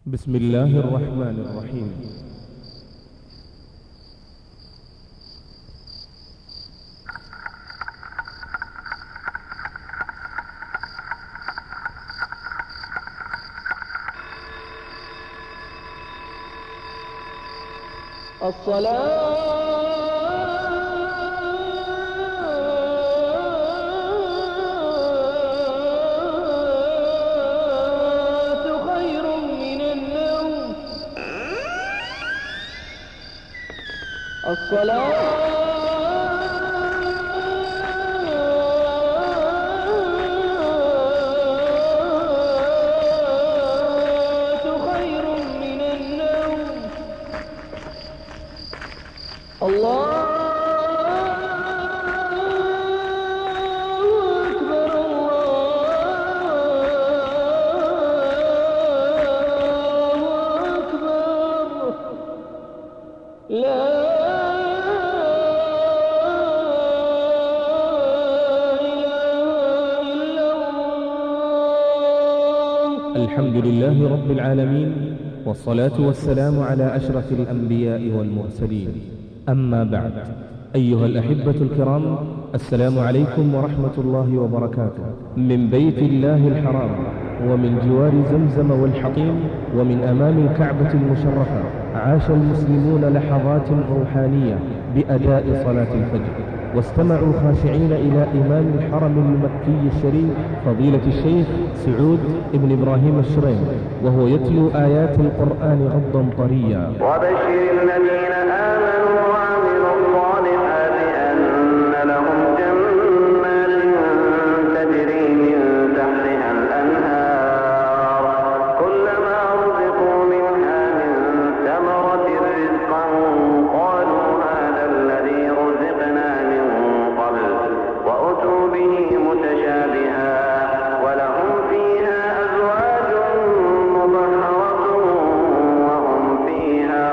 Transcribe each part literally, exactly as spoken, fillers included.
بسم الله الرحمن الرحيم. الصلاة خير من النوم. الصلاة خير من النوم. الله أكبر الله أكبر. لا إله إلا الله. الحمد لله رب العالمين، والصلاة والسلام على أشرف الأنبياء والمرسلين. أما بعد، أيها الأحبة الكرام، السلام عليكم ورحمة الله وبركاته. من بيت الله الحرام، ومن جوار زمزم والحطيم، ومن أمام الكعبة المشرفة، عاش المسلمون لحظات روحانية بأداء صلاة الفجر، واستمعوا خاشعين إلى إمام الحرم المكي الشريف فضيلة الشيخ سعود ابن إبراهيم الشريم، وهو يتلو آيات القرآن غضا طريا. وبشر الذين آمنوا وعملوا الصالحات أن لهم جنات تجري من تحتها الأنهار كلما رزقوا منها من ثمرة رزقا قالوا هذا الذي رزقنا من قبل وأتوا به متشابها ولهم فيها أزواج مطهرة وهم فيها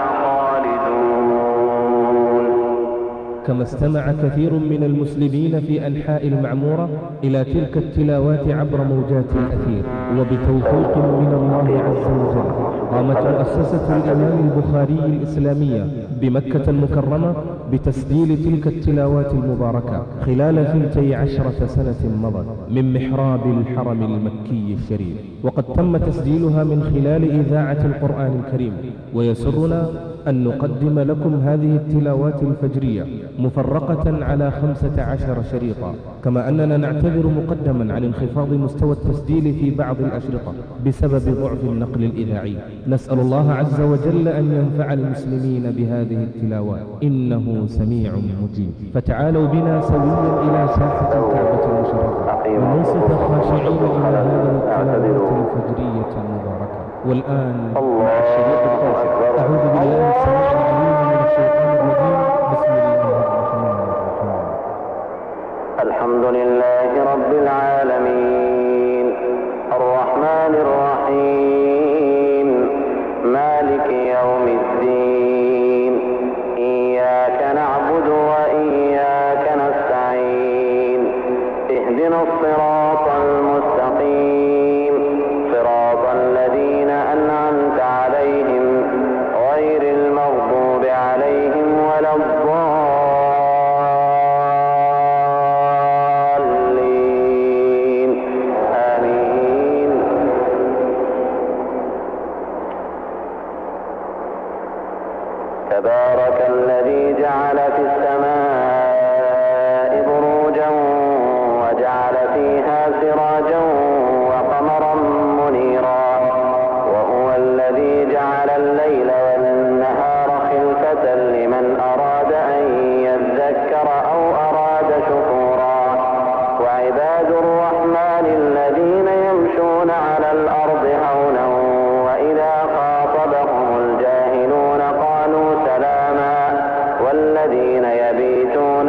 خالدون. كما استمع كثير من المسلمين في أنحاء المعمورة إلى تلك التلاوات عبر موجات الأثير، وبتوفيق من الله عز وجل قامت مؤسسة الإمام البخاري الإسلامية بمكة المكرمة بتسجيل تلك التلاوات المباركة خلال ثنتي عشرة سنة مضت من محراب الحرم المكي الشريف، وقد تم تسجيلها من خلال إذاعة القرآن الكريم. ويسرنا أن نقدم لكم هذه التلاوات الفجرية مفرقة على خمسة عشر شريطا، كما أننا نعتذر مقدما عن انخفاض مستوى التسجيل في بعض الأشرطة بسبب ضعف النقل الإذاعي. نسأل الله عز وجل أن ينفع المسلمين بهذه التلاوات، إنه سميع مجيب. فتعالوا بنا سويا إلى ساحة الكعبة المشرفة وننصت خاشعين إلى هذه التلاوات الفجرية المباركة. والآن مع الشريط التاسع. أعوذ بالله السميع العليم من الشيطان الرجيم. بسم الله الرحمن الرحيم. الحمد لله رب العالمين الرحمن الرحيم مالك يوم الدين إياك نعبد وإياك نستعين اهدنا الصراط المستقيم صراط الذين أنعمت عليهم غير المغضوب عليهم ولا الضالين آمين. تبارك الذي جعل في السماء بروجا وجعل فيها سراجا وقمرا منيرا وهو الذي جعل الليل والنهار خلفة لمن أراد أن يذكر أو أراد شكورا. وعباد الرحمن الذين يمشون على الأرض هونا وإذا خاطبهم الجاهلون قالوا سلاما والذين يبيتون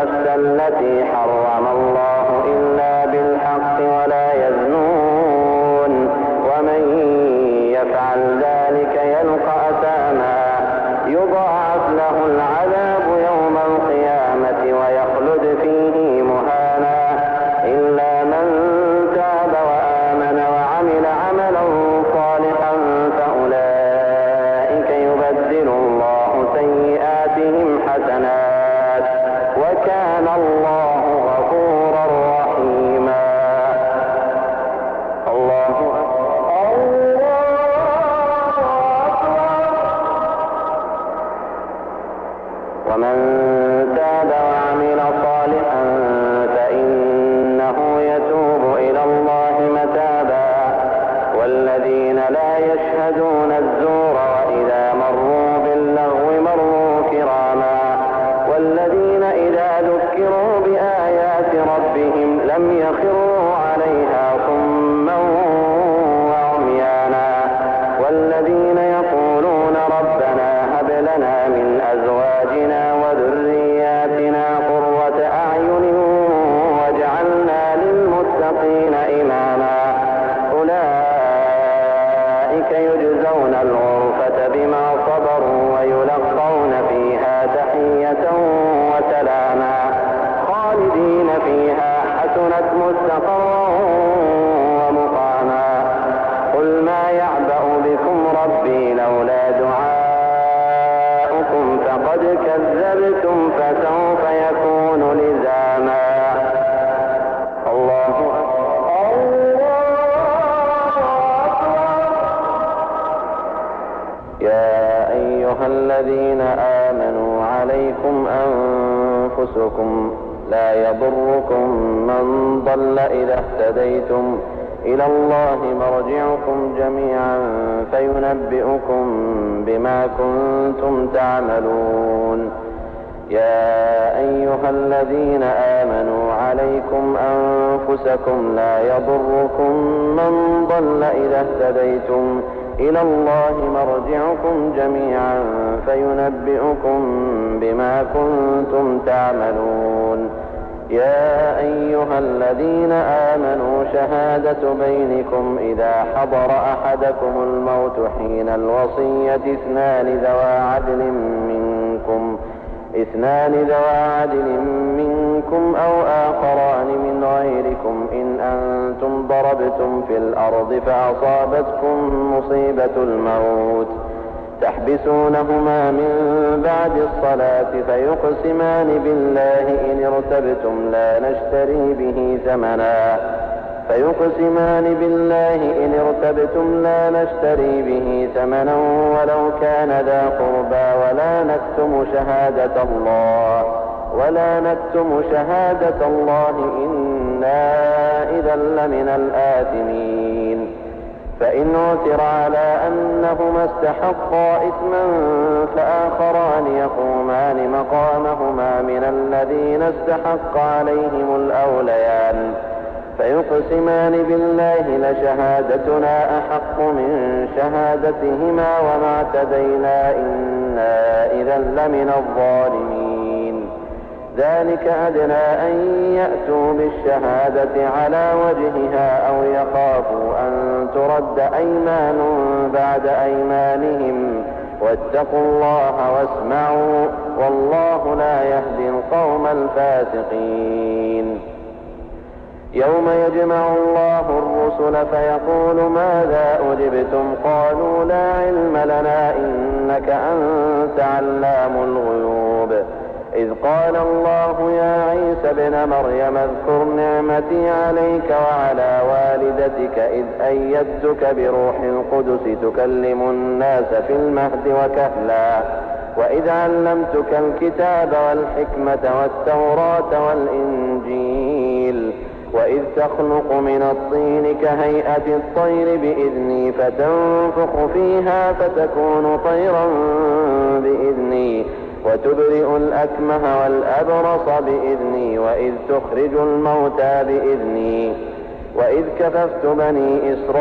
النفس التي حرم الله إلا بالحق ولا يزنون ومن يفعل ذلك يلقى أثاما يضاعف له العذاب يوم القيامة ويخلد فيه مهانا إلا من تاب وآمن وعمل عملا صالحا فأولئك يبدل الله سيئاتهم حسنات وكان الله غفورا رحيما. الله أكبر. ومن تاب وعمل صالحا فإنه يتوب إلى الله متابا والذين لا يشهدون الزور وإذا مروا باللغو مروا كراما والذين إذا ذكروا بآيات ربهم لم يخروا عليها صما وعميانا والذين يقولون ربنا هب لنا من أزواجنا وذرياتنا قرة أعين واجعلنا للمتقين إماما أولئك يجزون الغرفة بما صبروا ويلقون فيها تحية وسلاما خالدين فيها حسنت مستقرا ومقاما. قل ما يعبأ بكم ربي لولا دعاؤكم فقد كذبتم فسوف يكون لزاما. الله أكبر. يا أيها الذين آمنوا عليكم أنفسكم لا يضركم من ضل إذا اهتديتم إلى الله مرجعكم جميعا فينبئكم بما كنتم تعملون. يا أيها الذين آمنوا عليكم أنفسكم لا يضركم من ضل إذا اهتديتم إلى الله مرجعكم جميعا فينبئكم بما كنتم تعملون. يا أيها الذين آمنوا شهادة بينكم إذا حضر أحدكم الموت حين الوصية اثنان ذوى عدل منكم اثنان ذوى عدل منكم أو آخران من غيركم إن أنتم ضربتم في الأرض فأصابتكم مصيبة الموت تحبسونهما من بعد الصلاة فيقسمان بالله إن ارتبتم لا نشتري به ثمنا فيقسمان بالله إن ارتبتم لا نشتري به ثمنا ولو كان ذا قربى ولا نكتم شهادة الله ولا نكتم شهادة الله إنا إذا لمن الآثمين. فإن عثر على أنهما استحقا إثما فآخران يقومان مقامهما من الذين استحق عليهم الأوليان فيقسمان بالله لشهادتنا أحق من شهادتهما وما اعتدينا إنا إذا لمن الظالمين. ذلك أدنى أن يأتوا بالشهادة على وجهها أو يخافوا أن ترد أيمان بعد أيمانهم واتقوا الله واسمعوا والله لا يهدي القوم الفاسقين. يوم يجمع الله الرسل فيقول ماذا أجبتم قالوا لا علم لنا إنك أنت علام الغيوب. إذ قال الله يا عيسى ابن مريم اذكر نعمتي عليك وعلى والدتك إذ أيدتك بروح القدس تكلم الناس في المهد وكهلا وإذ علمتك الكتاب والحكمة والتوراة والإنجيل وإذ تخلق من الطين كهيئة الطير بإذني فتنفخ فيها فتكون طيرا بإذني وتبرئ الأكمه والأبرص بإذني وإذ تخرج الموتى بإذني وإذ كففت بني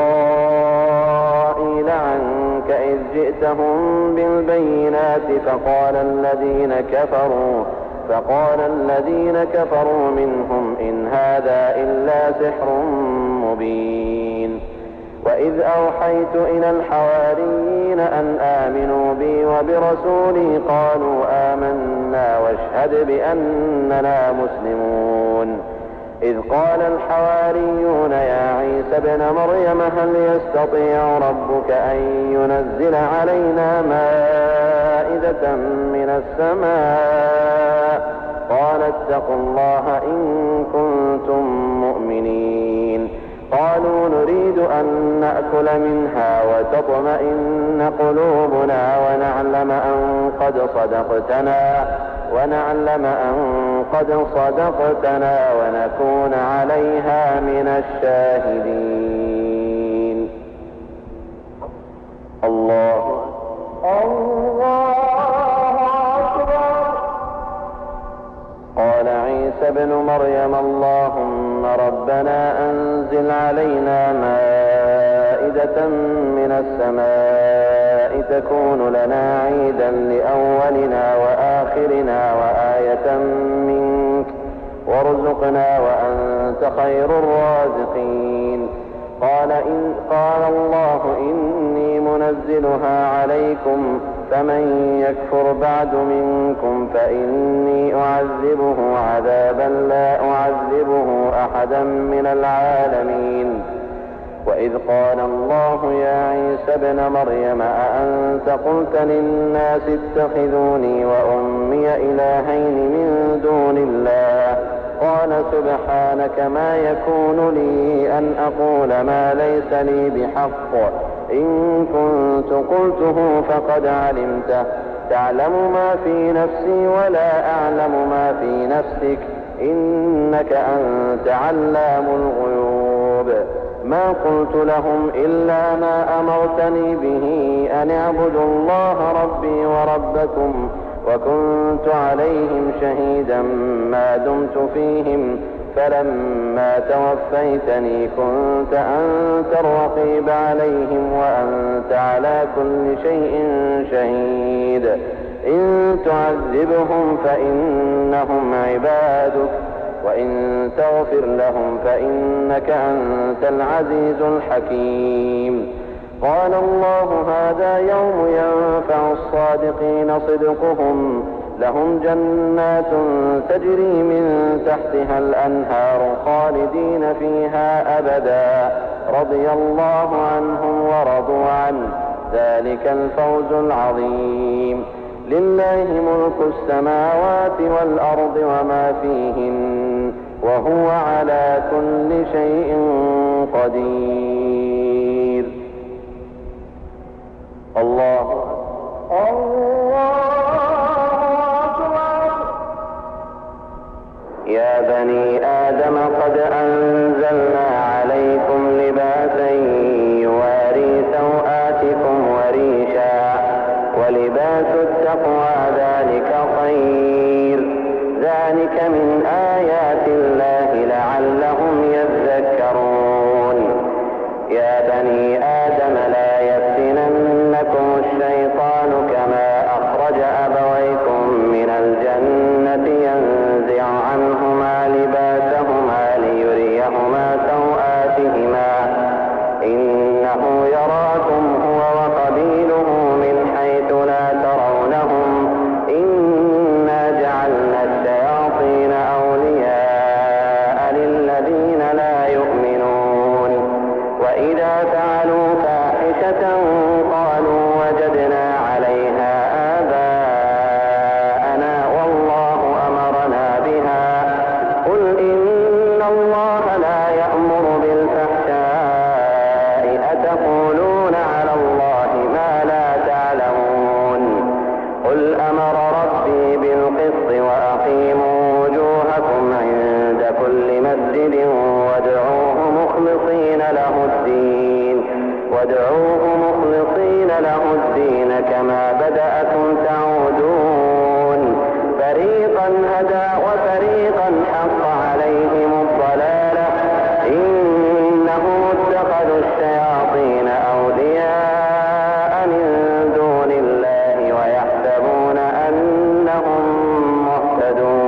إسرائيل عنك إذ جئتهم بالبينات فقال الذين كفروا فقال الذين كفروا منهم إن هذا إلا سحر مبين. وإذ أوحيت إلى الحواريين أن آمنوا بي وبرسولي قالوا آمنا واشهد بأننا مسلمون. إذ قال الحواريون يا عيسى ابن مريم هل يستطيع ربك أن ينزل علينا مائدة من السماء؟ قال اتقوا الله إن كنتم مؤمنين. قالوا نريد أن نأكل منها وتطمئن قلوبنا ونعلم أن قد صدقتنا ونعلم أن قد صدقتنا ونكون عليها من الشاهدين. الله الله أكبر. قال عيسى ابن مريم اللهم ربنا أنزل علينا مائدة من السماء تكون لنا عيدا لأولنا وآخرنا وآية منك وارزقنا وأنت خير الرازقين. قال, إن قال الله إني منزلها عليكم فمن يكفر بعد منكم فإني أعذبه عذابا لا أعذبه أحدا من العالمين. وإذ قال الله يا عيسى ابن مريم أأنت قلت للناس اتخذوني وأمي إلهين من دون الله؟ قال سبحانك ما يكون لي أن أقول ما ليس لي بحق إن كنت قلته فقد علمته تعلم ما في نفسي ولا أعلم ما في نفسك إنك أنت علام الغيوب. ما قلت لهم إلا ما أمرتني به أن اعبدوا الله ربي وربكم وكنت عليهم شهيدا ما دمت فيهم فلما توفيتني كنت أنت الرقيب عليهم وأنت على كل شيء شهيد. إن تعذبهم فإنهم عبادك وإن تغفر لهم فإنك أنت العزيز الحكيم. قال الله هذا يوم ينفع الصادقين صدقهم لهم جنات تجري من تحتها الأنهار خالدين فيها أبدا رضي الله عنهم ورضوا عنه ذلك الفوز العظيم. لله ملك السماوات والأرض وما فيهن وهو على كل شيء قدير. الله الله أكبر. يا بني آدم قد أنزلنا عليكم لباسا يواري سوآتكم وريشا ولباس التقوى ذلك خير ذلك من آيات الله لعلهم يذكرون. يا بني آدم لا يفتننكم الشيطان كما أخرج أبويكم من الجنة ينزع عنهما لباسهما ليريهما سوآتهما إنه يراكم هو وقبيله من حيث لا ترونهم إنا جعلنا الشياطين أولياء للذين لا يؤمنون. وإذا فعلوا فاحشة قالوا وجدنا عليها آباءنا والله أمرنا بها قل إن الله لا يأمر بالفحشاء أتقولون على الله ما لا تعلمون. قل أمر ربي بالقسط وأقيموا وجوهكم عند كل مسجد وادعوه مخلصين له الدين وادعوه مخلصين له الدين كما بدأكم تعودون. فريقا هدى وفريقا حق عليهم الضلالة إنهم اتخذوا الشياطين أولياء من دون الله ويحسبون أنهم مهتدون.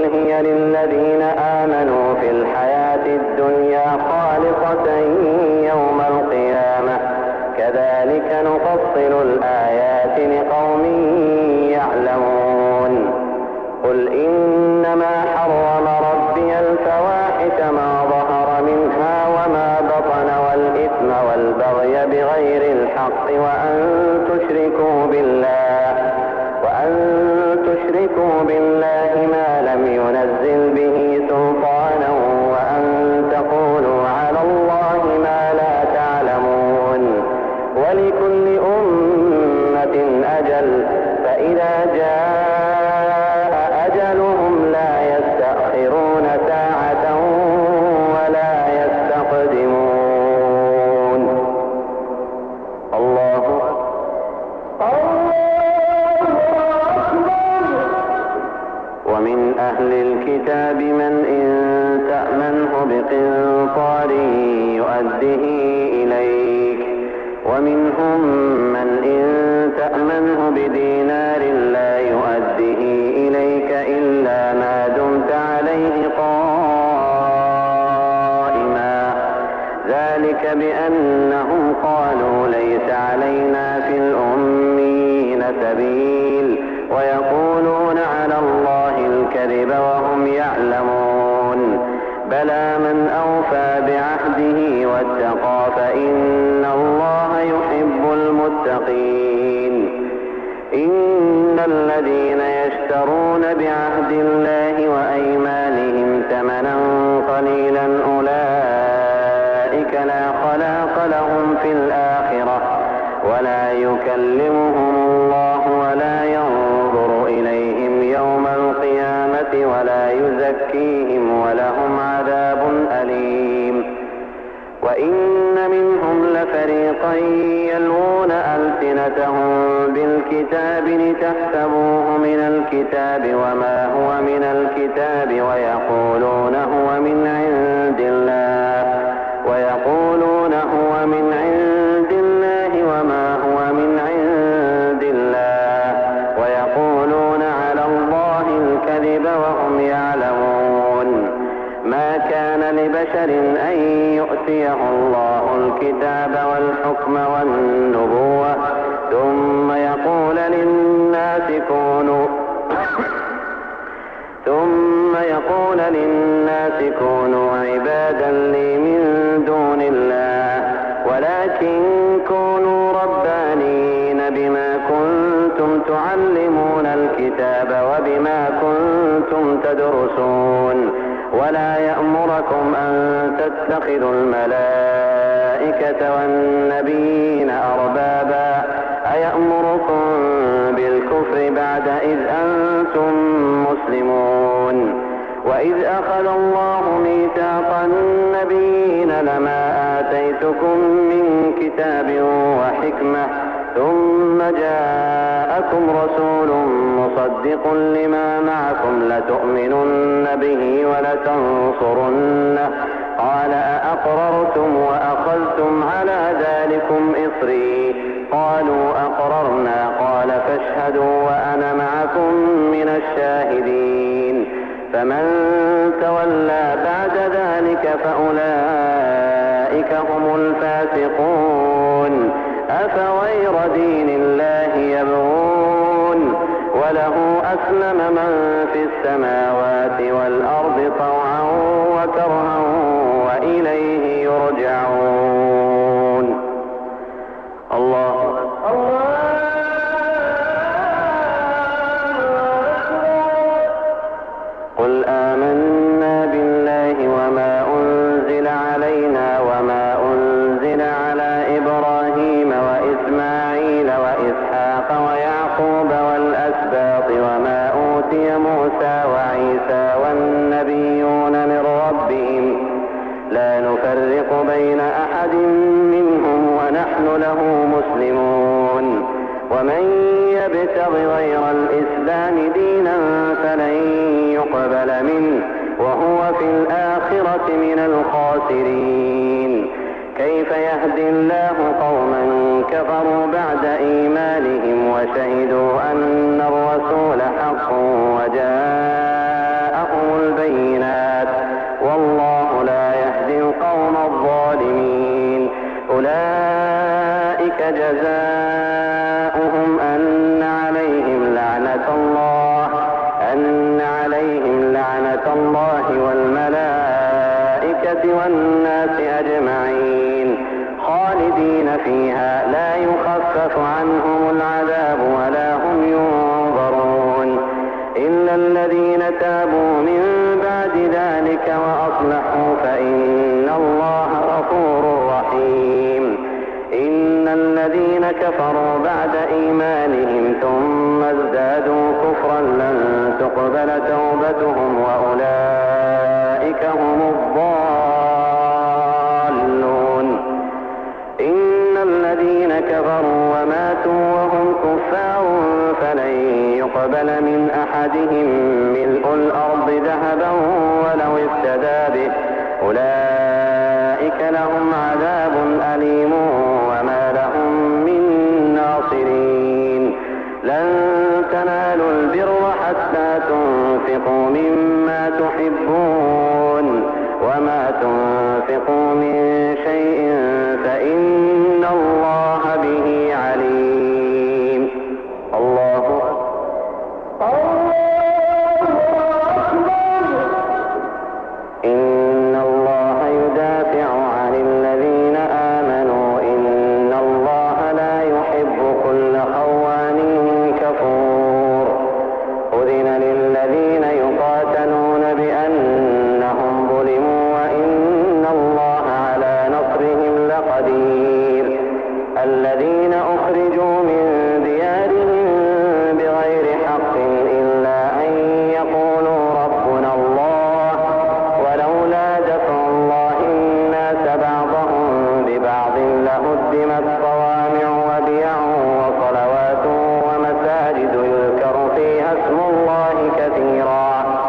هي للذين آمنوا في الحياة الدنيا خالصة يوم القيامة كذلك نفصل الآيات لقوم يعلمون. قل إنما حرم ربي الفواحش ما ظهر منها وما بطن والإثم والبغي بغير الحق وأن تشركوا بالله وأن تشركوا بالله ما لم ينزل به سلطانا وأن تقولوا على الله ما لا تعلمون. ولكل أمة أجل فإذا جاء أجلهم لا يستأخرون ساعة ولا يستقدمون. الله ومن أهل الكتاب من إن تأمنه بقنطار يؤده إليك ومنهم من إن تأمنه بدينار لا يؤده إليك إلا ما دمت عليه قائما ذلك بأنهم قالوا ليس علينا في الأميين سبيل ويقولون على الله الكذب وهم يعلمون. بلى من أوفى بعهده واتقى فإن الله يحب المتقين. إن الذين يشترون بعهد الله وأيمانهم ثمنا قليلا أولئك لا خلاق لهم في الآخرة ولا يكلمهم الله ولا ينظر إليهم يوم القيامة ولا يزكيهم ولهم عذاب أليم. وإن منهم لفريقا يلوون ألسنتهم بالكتاب لتحسبوه من الكتاب وما هو من الكتاب ويقولون هو من عند الله ويقولون هو من عند الله وما هو من عند الله ويقولون على الله الكذب وهم يعلمون. ما كان لبشر أن يؤتيه الله الكتاب والحكم والنبوة ثم يقول للناس كونوا ثم يقول للناس كونوا عبادا لي من دون الله ولكن كونوا ربانين بما كنتم تعلمون الكتاب وبما كنتم تدرسون. ولا يأمركم أن تتخذوا الملائكة والنبيين أربابا أيأمركم بالكفر بعد إذ أنتم مسلمون. وإذ أخذ الله ميثاق النبيين لما آتيتكم من كتاب وحكمة ثم جاءكم رسول مصدق لما معكم لتؤمنن به ولتنصرنه قال أأقررتم وأخذتم على ذلكم إصري قالوا أقررنا قال فاشهدوا وأنا معكم من الشاهدين. فمن تولى بعد ذلك فأولئك هم الفاسقون. أفغير دين الله يبغون وله أسلم من في السماوات والأرض طوعا وكرها وإليه يرجعون. الله قل آمنا بالله وما أنزل علينا وما أنزل على إبراهيم وإسماعيل وإسحاق ويعقوب والأسباط وما أوتي موسى وعيسى والنبيون من ربهم لا نفرق بين أحد منهم ونحن له مسلمون. ومن يبتغ غير الإسلام دينا فلن يقبل منه وهو في الآخرة من الخاسرين. كيف يهدي الله قوما كفروا بعد إيمانهم وشهدوا أن الرسول حق وجاءهم الله والملائكة والناس أجمعين خالدين فيها لا يخفف عنهم العذاب ولا هم ينظرون إلا الذين تابوا من بعد ذلك وأصلحوا فإن الله غفور رحيم إن الذين كفروا بعد إيمانهم ثم ازدادوا كفرا لن تقبل توبتهم وأولئك هم الضالون إن الذين كفروا وماتوا وهم كفار فلن يقبل من أحدهم ملء الأرض ذهبا ولو افتدى به أولئك لهم عذاب أليم وما لهم من ناصرين لن تنالوا البر حتى تنفقوا مما تحبون وما تنفقوا من شيء فإن الله به عليم. الله إن الله يدافع عن الذين آمنوا إن الله لا يحب كل خوان كفور أذن للذين يقاتلون بأنهم ظلموا وإن الله على نصرهم لقدير الذين أخرجوا من ديارهم بغير حق إلا أن يقولوا ربنا الله ولولا دفع الله الناس بعضهم ببعض لهدمت صوامع وبيع وصلوات ومساجد يذكر فيها اسم الله كثيرا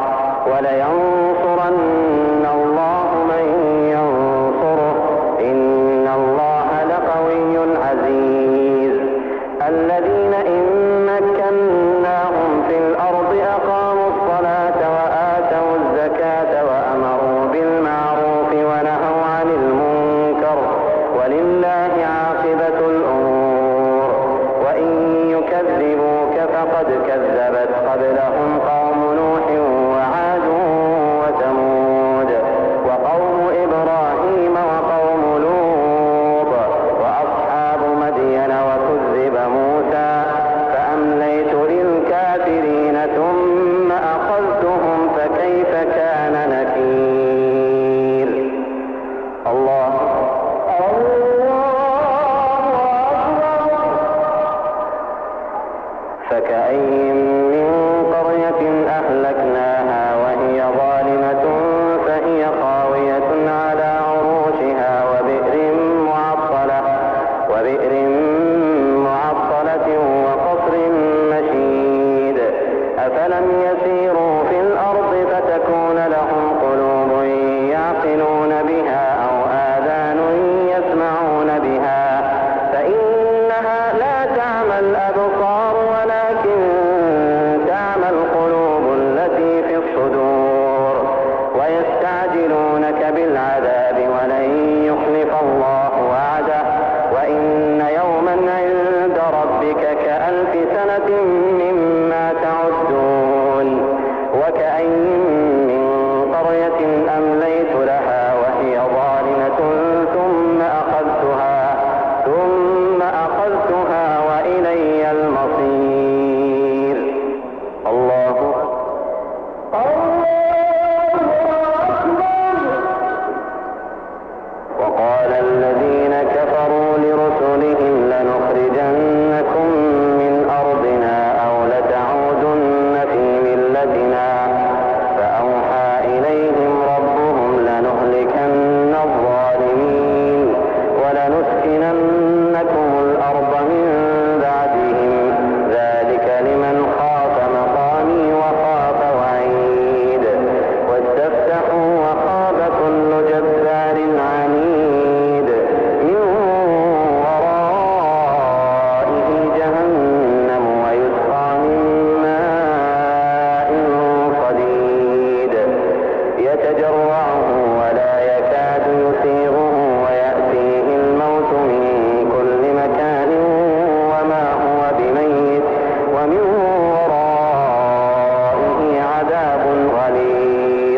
ولينصرن الله من ينصره إن الله لقوي عزيز الذين إن مكناهم في الأرض أقاموا الصلاة وآتوا الزكاة وأمروا بالمعروف ونهوا عن المنكر ولله عاقبة الأمور وإن يكذبوك فقد كذبت قبلهم قوم نوح وعاد وثمود وقوم إبراهيم وقوم لوط وأصحاب مدين وكذب موسى فأمليت للكافرين ثم أخذتهم فكيف كان نكير. الله فكأين من قرية أهلكناها وهي ظالمة فهي خاوية على عروشها وبئر معطلة وبئر معطلة وقصر مشيد أفلم يسيروا في الأرض فتكون لهم قلوب يعقلون بها أو آذان يسمعون بها فإنها لا تعمى الأبصار ولكن تعمى القلوب التي في الصدور ويستعجلونك بالعذاب ولن يخلف الله وعده وإن يوما عند ربك كألف سنة مما تعدون وكأين من قرية أمليت لها وهي ظالمة ثم أخذتها ثم أخذتها وإلي المصير. الله وقال الذين كفروا لرسلهم لنخرجنكم من أرضنا أو لتعودن في ملتنا فأوحى إليهم ربهم لنهلكن الظالمين ولنسكننكم الأرض من بعدهم ذلك لمن خاف مقامي وخاف وعيد واستفتحوا وخاب كل جبار عنيد من ورائه جهنم ويسقى من ماء صديد يتجرعه ولا يكاد يسيغه ويأتيه الموت من كل مكان وما هو بميت ومن ورائه عذاب غليظ.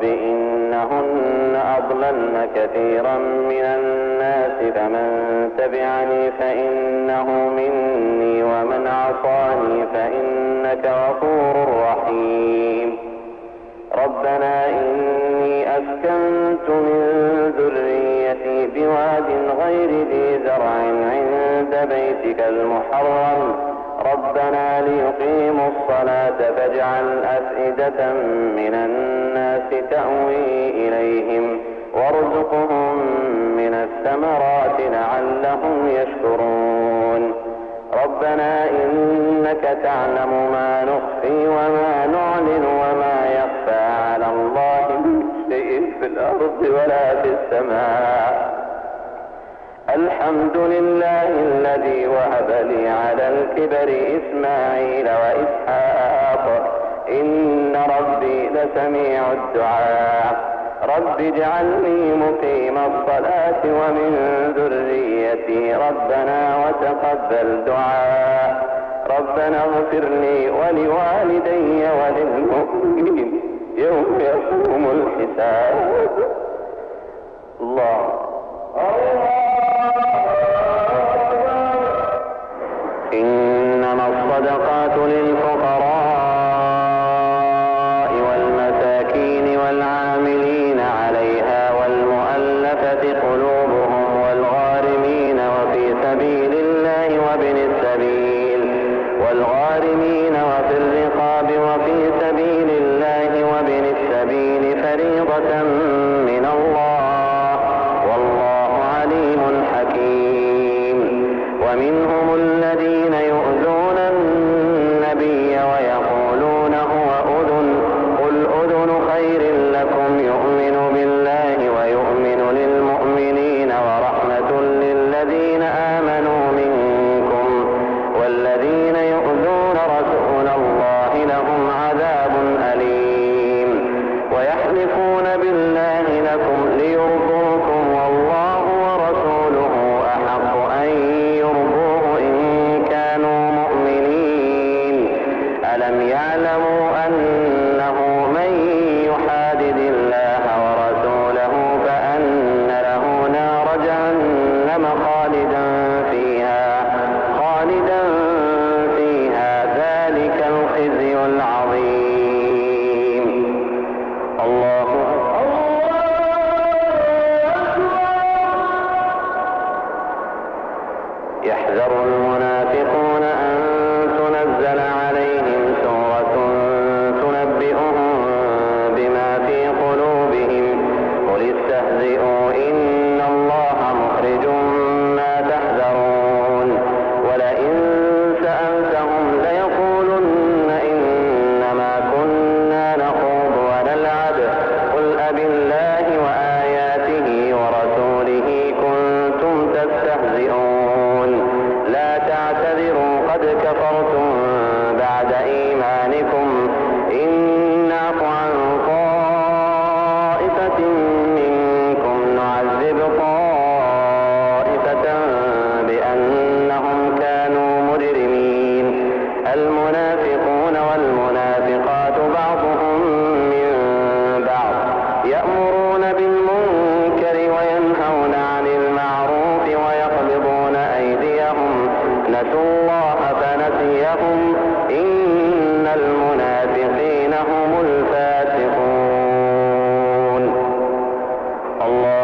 رب إنهن أضللن كثيرا من الناس فمن تبعني فإنه مني ومن عصاني فإنك غفور رحيم ربنا إني أسكنت من ذريتي بواد غير ذي زرع عند بيتك المحرم ربنا ليقيموا الصلاة فاجعل أفئدة من الناس تأوي إليهم وارزقهم من الثمرات لعلهم يشكرون ربنا إنك تعلم ما نخفي وما نعلن وما يخفى على الله من شيء في الأرض ولا في السماء الحمد لله الذي وهب لي على الكبر إسماعيل وإسحاق إن ربي لسميع الدعاء رب اجعلني مقيم الصلاة ومن ذريتي ربنا وتقبل دعاء ربنا اغفر لي ولوالدي وللمؤمنين يوم يقوم الحساب الله إنما الصدقات للفقراء والمساكين والعاملين عليها والمؤلفة قلوبهم والغارمين وفي سبيل الله وابن السبيل والغارمين وفي الرقاب وفي سبيل الله وابن السبيل فريضة من الله والله عليم حكيم ومنهم الذين يؤذون النبي ويقولون هو أذن قل أذن خير لكم يؤمن بالله ويؤمن للمؤمنين ورحمة للذين آمنوا منكم والذين يؤذون رسول الله لهم عذاب أليم ويحلفون بالله لكم ليرضوكم والله ورسوله أحق أن يرضوه إن كانوا مؤمنين ألم يعلموا أنه من يحادد الله ورسوله فأن له نار جهنم خالدا فيها خالدا فيها ذلك الخزي العظيم الله يحذر المنافقون أن تنزل عليهم سورة تنبئهم بما في قلوبهم قل استهزئوا إن الله مخرج ما تحذرون ولئن سألتهم ليقولن إنما كنا نخوض ونلعب قل أبالله وآياته ورسوله كنتم تستهزئون لا تعتذروا قد كفرتم بعد إيمانكم إن نعف عن طائفة منكم نعذب طائفة بأنهم كانوا مجرمين المنافقون والمنافقات بعضهم من بعض يأمرون بالمنكر وينهون عن المعروف ويقبضون أيديهم نسوا الله فنسيهم إن المنافقين هم الفاسقون الله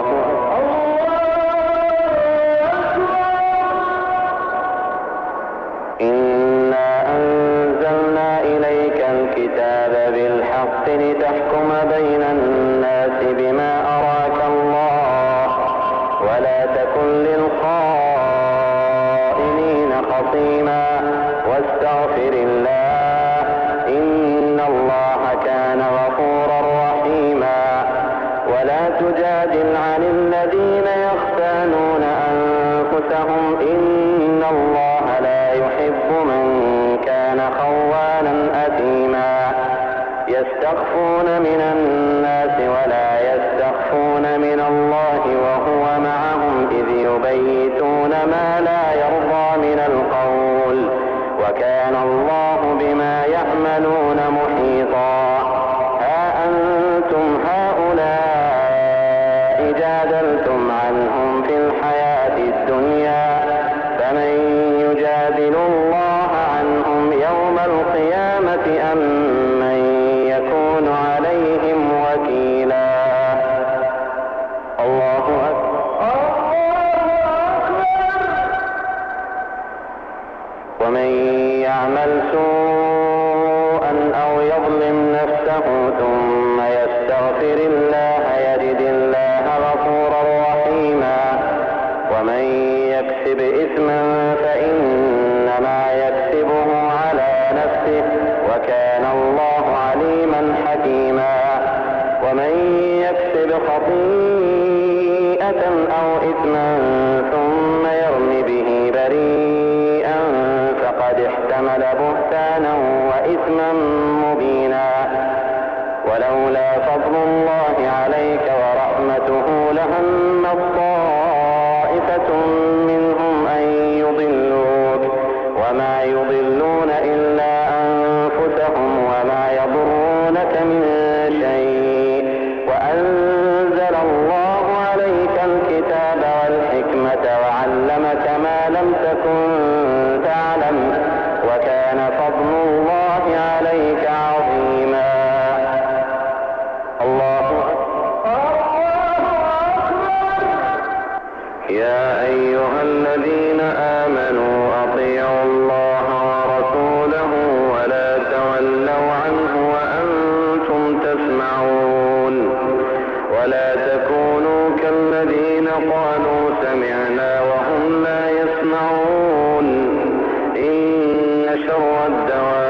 إنا أنزلنا إليك الكتاب بالحق لتحكم بين الناس بما أراك الله ولا تكن للخائنين خصيما واستغفر الله إن الله كان غفورا رحيما ولا تجادل عن الذين يختانون أنفسهم إن الله لا يحب من كان خوانا أثيما يستخفون من الناس ولا يستخفون من الله وهو معهم إذ يبيتون ما لا يرضى من القول وكان الله بما يعملون محيطا ها أنتم هؤلاء الدنيا فمن يجادل الله عنهم يوم القيامة أم من يكون عليهم وكيلا. الله أكبر. ومن يعمل سوءا أو يظلم نفسه ثم يستغفر الله يجد الله غفورا رحيما. ومن يكسب إثما فإنما يكسبه على نفسه وكان الله عليما حكيما. ومن يكسب خطيئة أو إثما ثم يرم به بريئا فقد احتمل بهتانا وإثما مبينا. ولولا فضل الله عليك ورحمته لهم طائفة منهم أن يضلوك وما يضلون إلا أنفسهم وما يضرونك من شيء. وأنزل الله عليك الكتاب والحكمة وعلمك ما لم تكن تعلم وكان فضل الله عليك عظيما. الله يا أيها الذين آمنوا أطيعوا الله ورسوله ولا تولوا عنه وأنتم تسمعون. ولا تكونوا كالذين قالوا سمعنا وهم لا يسمعون. إن شر الدواب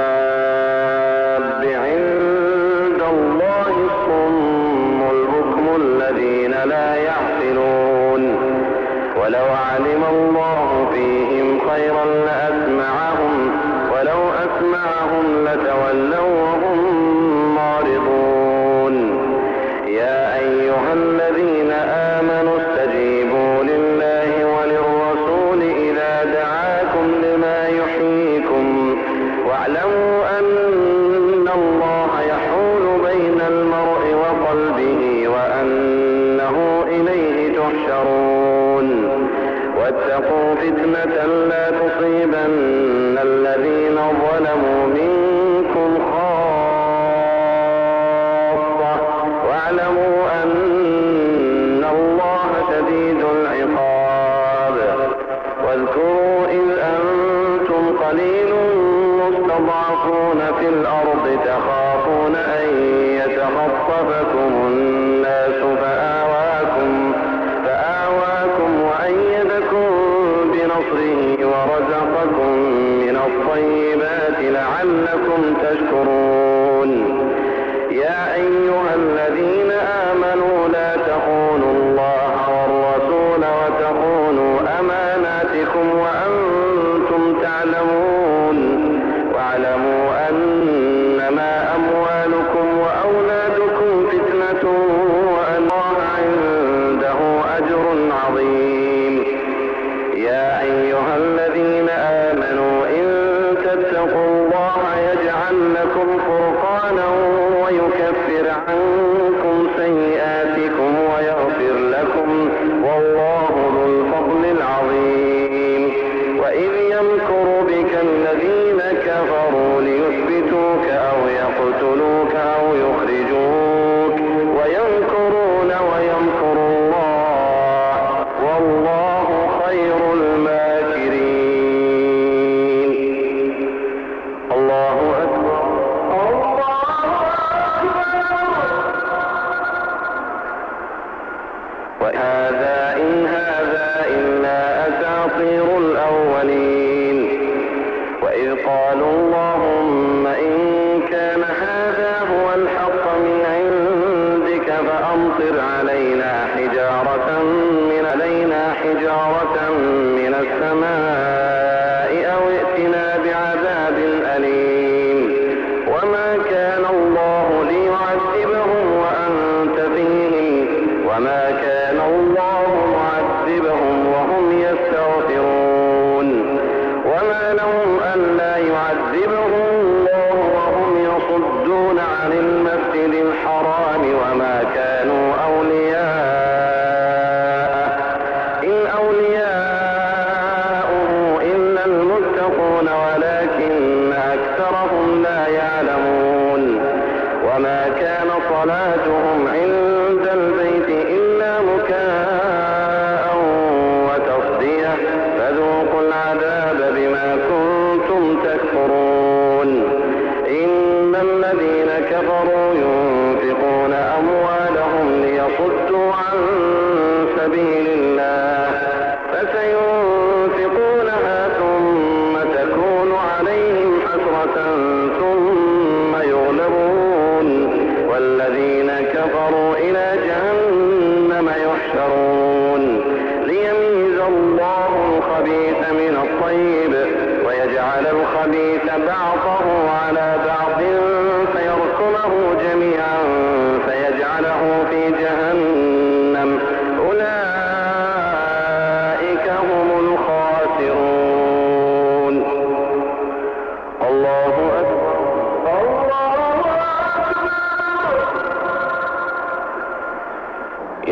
عند الله الصم البكم الذين لا يعقلون. ولو علم الله فيهم خيرا لأسمعهم ولو أسمعهم لتولوا وهم معرضون. يا أيها الذين آمنوا استجيبوا لله وللرسول إذا دعاكم لما يحييكم واعلموا أن الله يحول بين المرء وقلبه وأنه إليه تحشرون. واتقوا فتنة لا تصيبن الذين ظلموا منكم خاصة واعلموا أن الله شديد العقاب. واذكروا إذ أنتم قليل مستضعفون في الأرض تخافون أن يتخطفكم الناس فآواكم فآواكم وأيدكم بنصره ورزقكم من الطيبات لعلكم تشكرون. يا أيها الذين آمنوا لا تخونوا الله والرسول وتخونوا أماناتكم وأنتم تعلمون. واعلموا أنما أموالكم وأولادكم فتنة وأن الله عنده أجر عظيم. يا أيها الذين آمنوا إن تتقوا الله يجعل لكم فرقانا ويكفر عنكم سيئاتكم ويغفر لكم والله ذو الفضل العظيم. وإذ يمكر بك الذين كفروا ليثبتوك أو يقتلوك أو يخرجوك ويمكرون ويمكر الله والله خير الماكرين. الله أكبر. وهذا إن هذا إلا أساطير الأولين. وإذ قالوا اللهم إن كان هذا هو الحق من عندك فأمطر علينا حجارة من علينا حجارة من السماء أو ائتنا بعذاب أليم. وما كان الله ليعذبهم وأنت فيهم وما كان الله معذبهم وهم يستغفرون. وما لهم ألا يعذبهم الله وهم يصدون عن المسجد الحرام وما كانوا أولياء إن أولياء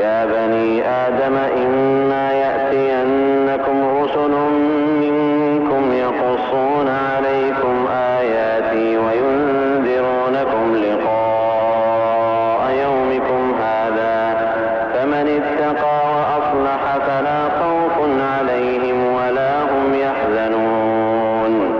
يا بني آدم إما يأتينكم رسل منكم يقصون عليكم آياتي وينذرونكم لقاء يومكم هذا فمن اتقى وأصلح فلا خوف عليهم ولا هم يحزنون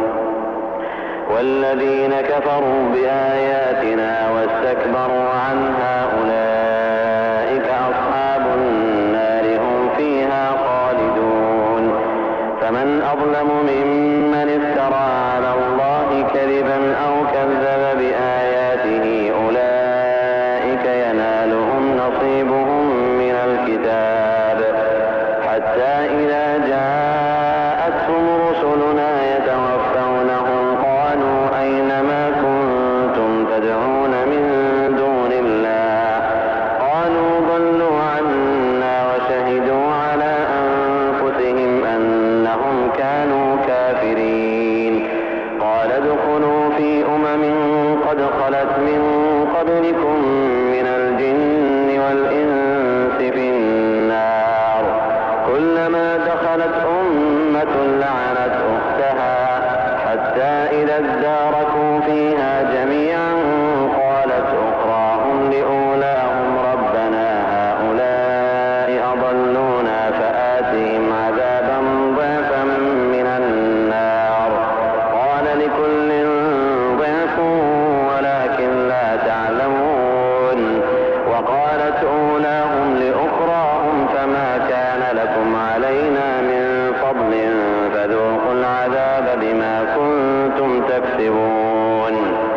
والذين كفروا بآياتنا واستكبروا عنها أولئك أصحاب النار هم فيها خالدون فمن أظلم ممن افترى على الله كذبا أو كذب بآياته أولئك ينالهم نصيبهم من الكتاب حتى إذا جاءتهم رسلنا يتوفونهم قالوا أين ما كنتم تدعون من دون الله قالوا ضلوا عنا وشهدوا على أنفسهم أنهم كانوا كافرين قال ادخلوا في أمم قد خلت من قبلكم من الجن والإنس في النار كلما دخلت أمة لعنت أختها حتى إذا اداركوا فيها جميعا قالت أخراهم لأولاهم ربنا هؤلاء أضلونا فآتهم عذابا ضعفا من النار قال لكل ضعف ولكن لا تعلمون وقالت أولاهم لأخراهم فما كان لكم علينا من فضل فذوقوا العذاب بما كنتم تكسبون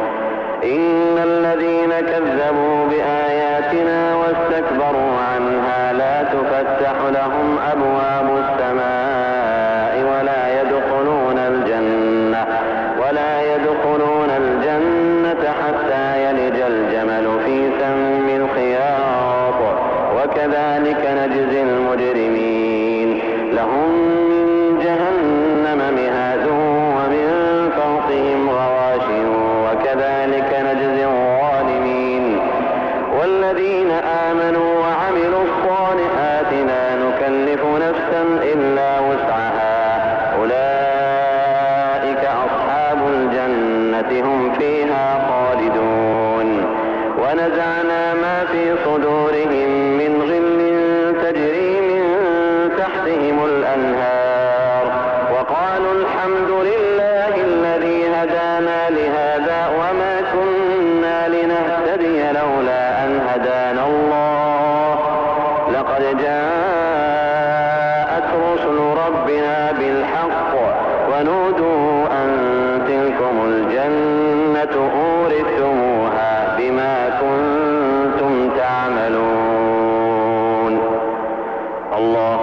إن الذين كذبوا بآياتنا واستكبروا عنها لا تفتح لهم أبواب السماء ولا يدخلون الجنة ولا يدخلون الجنة حتى يلج الجمل في سم الخياط وكذلك نجزي المجرمين لهم من جهنم مهاد ومن فوقهم غواش وكذلك نجزي الظالمين والذين آمنوا وعملوا الصالحات لا نكلف نفسا إلا وسعها أولئك أصحاب الجنة هم فيها خالدون ونزعنا ما في صدورهم من غل تجري من تحتهم الأنهار وقالوا الحمد لله الذي هدانا لهذا وما كنا لنهتدي لولا أن هدانا الله لقد جاءت رسل ربنا بالحق ونودوا أن تلكم الجنة أورثتموها بما كنتم تعملون الله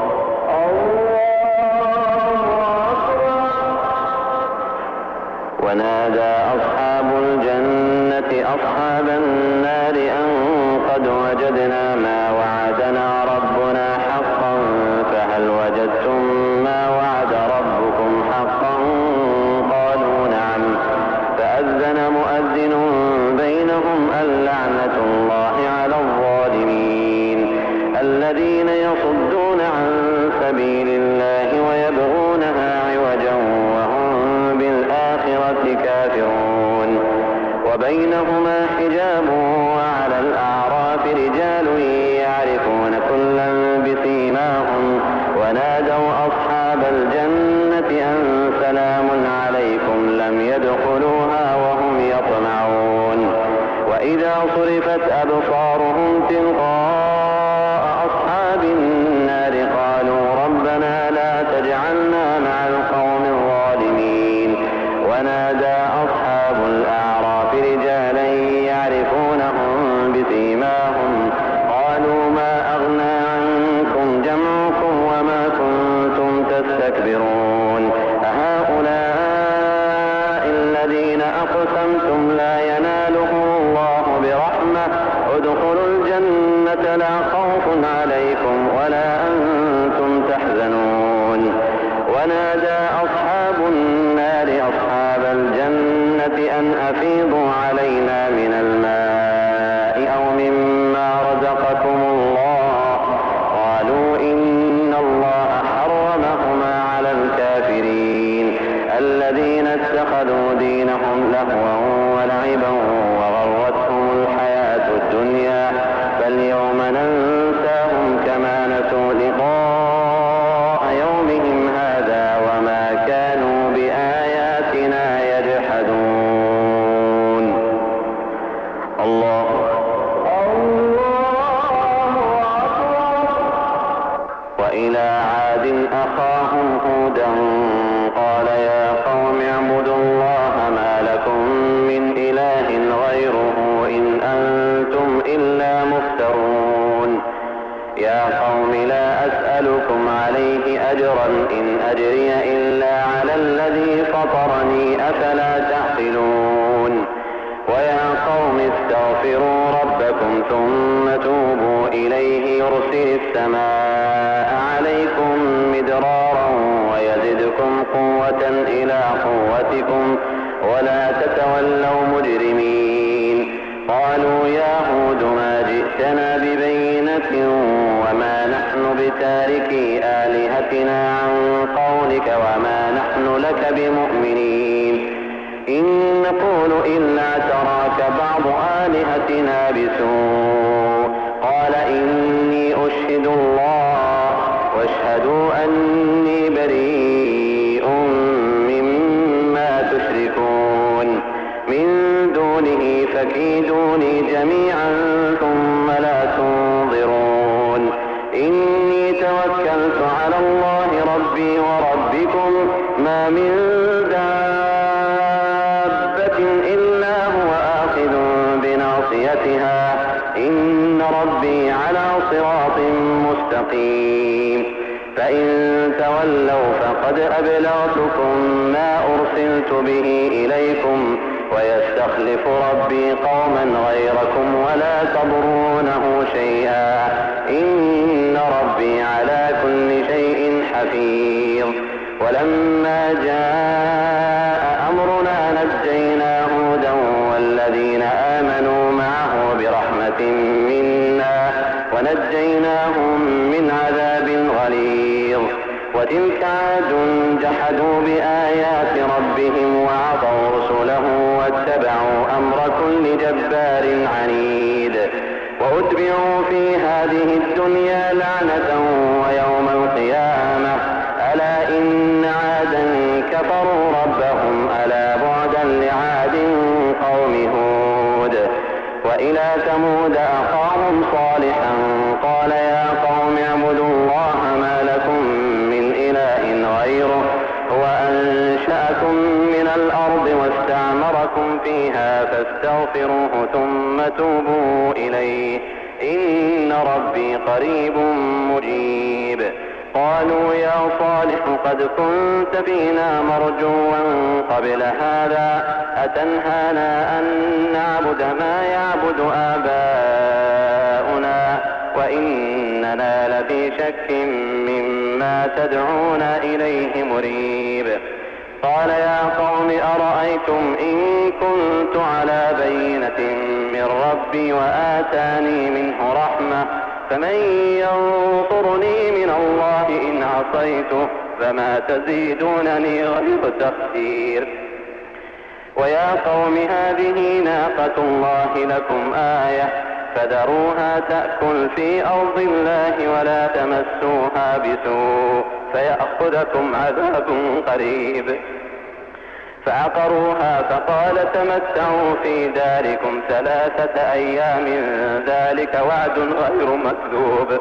ونادى أصحاب الجنة أصحاب النار أن قد وجدنا ما وعدنا ربنا حقا فهل وجدتم ما وعد ربكم حقا قالوا نعم فأذن مؤذن بينهم اللعنة الله على الظالمين الذين يصدون عن سبيل الله ويبغونها عوجا وهم بالآخرة كافرون وبينهما حجاب وعلى الأعراف رجال يعرفون كلا بسيماهم ونادوا أصحاب الجنة أن سلام عليكم لم يدخلوها وهم يطمعون وإذا صرفت أبصارهم تلقاء أصحاب النار قالوا ربنا لا تجعلنا مع القوم الظالمين ونادى أصحاب الأعراف رجالا يعرفونهم بسيماهم قالوا ما أغنى عنكم جمعكم وما كنتم تستكبرون أهؤلاء الذين أقسمتم لا ينالهم الله برحمة ادخلوا الجنة لا خوف عليكم ولا أنتم تحزنون ونادى أصحاب النار أصحاب الجنة أن أفيضوا علينا من الماء أو مما رزقكم الله وإلى عاد أخاهم هودا قال يا قوم اعبدوا الله ما لكم من إله غيره إن أنتم إلا مفترون يا قوم لا أسألكم عليه أجرا إن أجري إلا على الذي فطرني أفلا تعقلون ويا قوم استغفروا ربكم ثم توبوا إليه يرسل السماء عليكم مدرارا ويزدكم قوة إلى قوتكم ولا تتولوا مجرمين قالوا يا هود ما جئتنا ببينة وما نحن بتاركي آلهتنا عن قولك وما نحن لك بمؤمنين إن نقول إلا تراك بعض آلهتنا بسوء قال إني أشهد الله واشهدوا أني بريء مما تشركون من دونه فكيدوني جميعا ثم لا تنظرون إني توكلت على الله ربي وربكم ما من إلا هو آخذ بناصيتها إن ربي على صراط مستقيم فإن تولوا فقد أبلغتكم ما أرسلت به إليكم ويستخلف ربي قوما غيركم ولا تضرونه شيئا إن ربي على كل شيء حفيظ ولما جاء أمرنا نجينا هودا والذين آمنوا معه برحمة منا ونجيناهم من عذاب غليظ وتلك عاد جحدوا بآيات ربهم وعصوا رسله واتبعوا أمر كل جبار عنيد وأتبعوا في هذه الدنيا لعنة ويوم القيامة ألا إن عادا كفروا ربهم ألا بعدا لعاد قوم هود وإلى ثمود أخاهم صالحا قال يا قوم اعبدوا الله ما لكم من إله غيره هو أنشأكم من الأرض واستعمركم فيها فاستغفروه ثم توبوا إليه إن ربي قريب مجيب قالوا يا صالح قد كنت فينا مرجوا قبل هذا أتنهانا أن نعبد ما يعبد آباؤنا وإننا لفي شك مما تدعونا إليه مريب قال يا قوم أرأيتم إن كنت على بينة من ربي وآتاني منه رحمة فمن ينصرني من الله إن عصيته فما تزيدونني غير تخسير ويا قوم هذه ناقة الله لكم آية فذروها تأكل في أرض الله ولا تمسوها بسوء فيأخذكم عذاب قريب فعقروها فقال تمتعوا في داركم ثلاثة أيام ذلك وعد غير مكذوب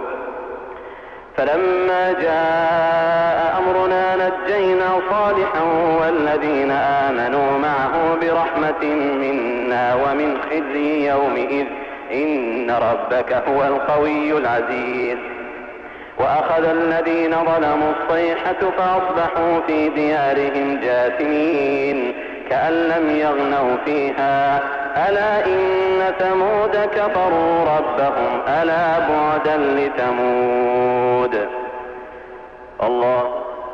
فلما جاء أمرنا نجينا صالحا والذين آمنوا معه برحمة منا ومن خزي يومئذ إن ربك هو القوي العزيز وأخذ الذين ظلموا الصيحة فأصبحوا في ديارهم جاثمين كأن لم يغنوا فيها ألا إن ثمود كفروا ربهم ألا بعدا لثمود الله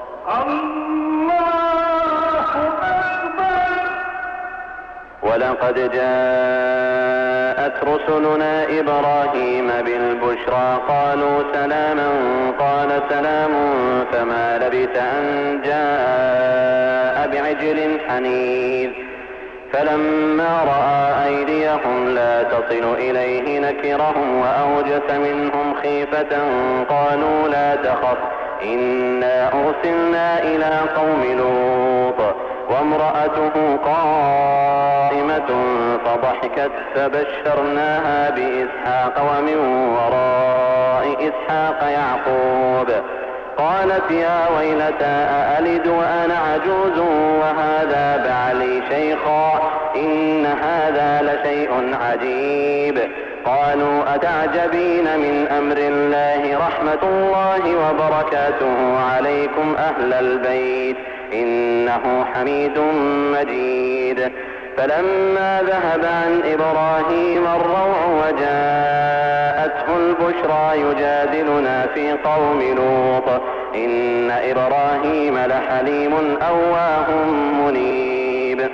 الله أكبر ولقد جاءت رسلنا إبراهيم بالبشرى قالوا سلاما قال سلام فما لبث أن جاء بعجل حنيذ فلما رأى أيديهم لا تصل إليه نكرهم وأوجس منهم خيفة قالوا لا تخف إنا أرسلنا إلى قوم لوط وامرأته قائمة فضحكت فبشرناها بإسحاق ومن وراء إسحاق يعقوب قالت يا ويلتى أألد وأنا عجوز وهذا بعلي شيخا إن هذا لشيء عجيب. قالوا أتعجبين من أمر الله رحمة الله وبركاته عليكم أهل البيت إنه حميد مجيد. فلما ذهب عن إبراهيم الروع وجاءته البشرى يجادلنا في قوم لوط إن إبراهيم لحليم أواه منيب.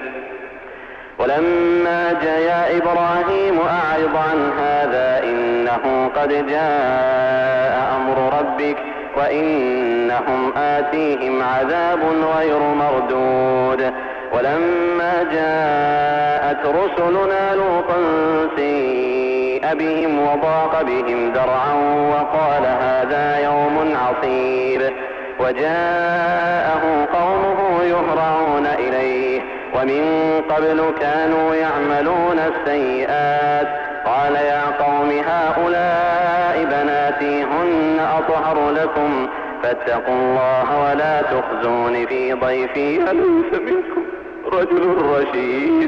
ولما جاء إبراهيم أعرض عن هذا إنه قد جاء أمر ربك وإنهم آتيهم عذاب غير مردود. ولما جاءت رسلنا لوطا سيء بهم وضاق بهم ذرعا وقال هذا يوم عصيب. وجاءه قومه يهرعون إليه ومن قبل كانوا يعملون السيئات. قال يا قوم هؤلاء بناتي هن أطهر لكم فاتقوا الله ولا تخزون في ضيفي أليس منكم رجل رشيد.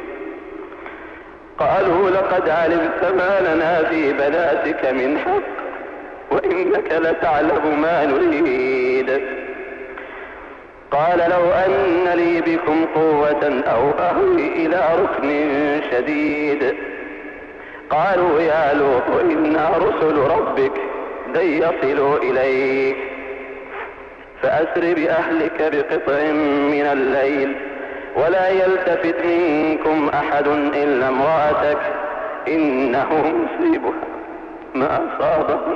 قالوا لقد علمت ما لنا في بناتك من حق وإنك لتعلم ما نريد. قال لو أن لي بكم قوة أو أهوي إلى ركن شديد. قالوا يا لوط إنا رسل ربك لن يصلوا إليك فأسر بأهلك بقطع من الليل ولا يلتفت منكم أحد إلا امرأتك إنه مصيبها ما أصابهم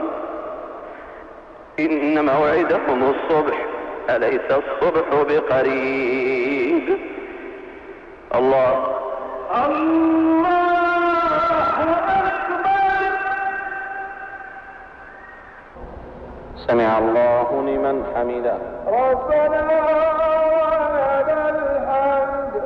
إن موعدهم الصبح أليس الصبح بقريب. الله الله أكبر. سمع الله لمن حمده. ربنا ولك الحمد.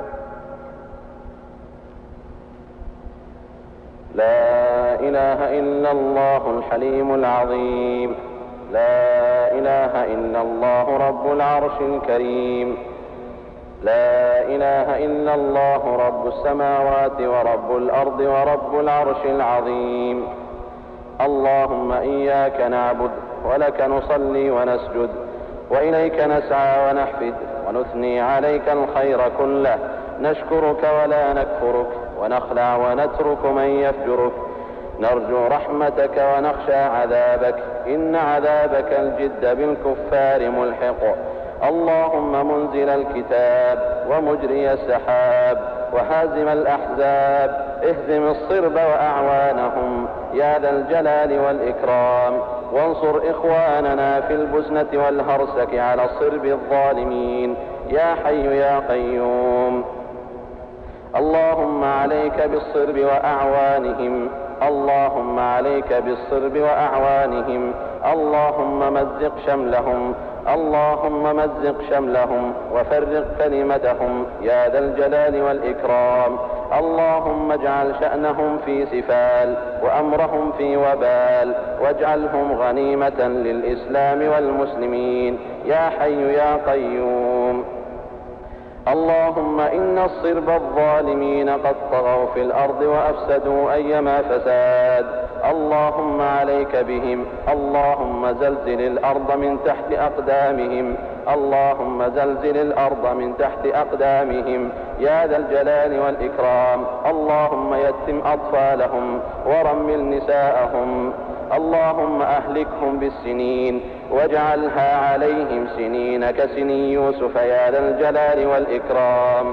لا إله إلا الله الحليم العظيم. لا إله إلا الله رب العرش الكريم. لا إله إلا الله رب السماوات ورب الأرض ورب العرش العظيم. اللهم إياك نعبد ولك نصلي ونسجد وإليك نسعى ونحفد ونثني عليك الخير كله. نشكرك ولا نكفرك ونخلع ونترك من يفجرك. نرجو رحمتك ونخشى عذابك إن عذابك الجد بالكفار ملحق. اللهم منزل الكتاب ومجري السحاب وهازم الأحزاب اهزم الصرب وأعوانهم يا ذا الجلال والإكرام. وانصر إخواننا في البسنة والهرسك على الصرب الظالمين يا حي يا قيوم. اللهم عليك بالصرب وأعوانهم. اللهم عليك بالصرب وأعوانهم. اللهم مزق شملهم. اللهم مزق شملهم وفرق كلمتهم يا ذا الجلال والإكرام. اللهم اجعل شأنهم في سفال وأمرهم في وبال واجعلهم غنيمة للإسلام والمسلمين يا حي يا قيوم. اللهم إن الصرب الظالمين قد طغوا في الأرض وأفسدوا أيما فساد. اللهم عليك بهم. اللهم زلزل الأرض من تحت أقدامهم. اللهم زلزل الأرض من تحت أقدامهم يا ذا الجلال والإكرام. اللهم يتم أطفالهم ورمل نساءهم. اللهم أهلكهم بالسنين واجعلها عليهم سنين كسني يوسف يا ذا الجلال والإكرام.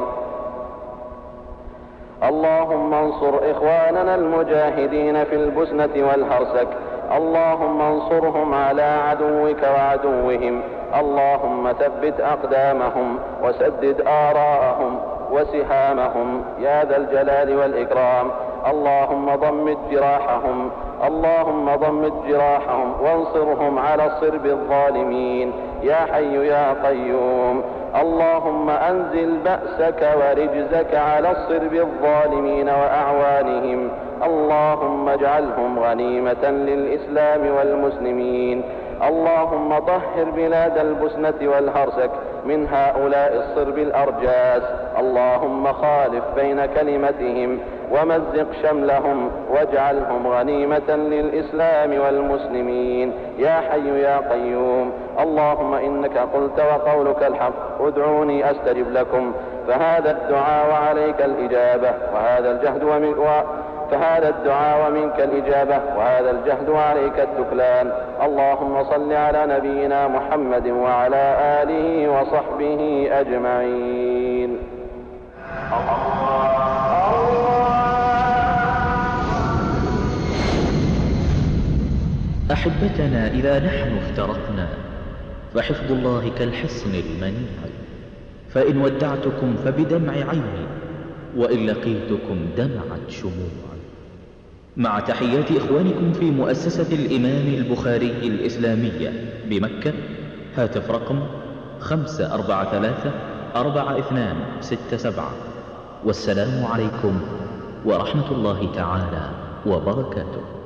اللهم انصر إخواننا المجاهدين في البسنة والهرسك. اللهم انصرهم على عدوك وعدوهم. اللهم ثبت أقدامهم وسدد آراءهم وسهامهم يا ذا الجلال والإكرام. اللهم ضمد جراحهم. اللهم ضمد جراحهم وانصرهم على الصرب الظالمين يا حي يا قيوم. اللهم أنزل بأسك ورجزك على الصرب الظالمين وأعوانهم. اللهم اجعلهم غنيمة للإسلام والمسلمين اللهم طهر بلاد البسنة والهرسك من هؤلاء الصرب الأرجاس. اللهم خالف بين كلمتهم ومزق شملهم واجعلهم غنيمة للإسلام والمسلمين يا حي يا قيوم. اللهم إنك قلت وقولك الحق ادعوني أستجب لكم، فهذا الدعاء وعليك الإجابة وهذا الجهد ومن فهذا الدعاء ومنك الإجابة وهذا الجهد وعليك التكلان. اللهم صل على نبينا محمد وعلى آله وصحبه أجمعين. أحبتنا، إذا نحن افترقنا فحفظ الله كالحصن المنيع، فإن ودعتكم فبدمع عيني وإن لقيتكم دمعت شموع. مع تحيات إخوانكم في مؤسسة الإمام البخاري الإسلامية بمكة، هاتف رقم خمسة أربعة ثلاثة أربعة اثنان ستة سبعة. والسلام عليكم ورحمة الله تعالى وبركاته.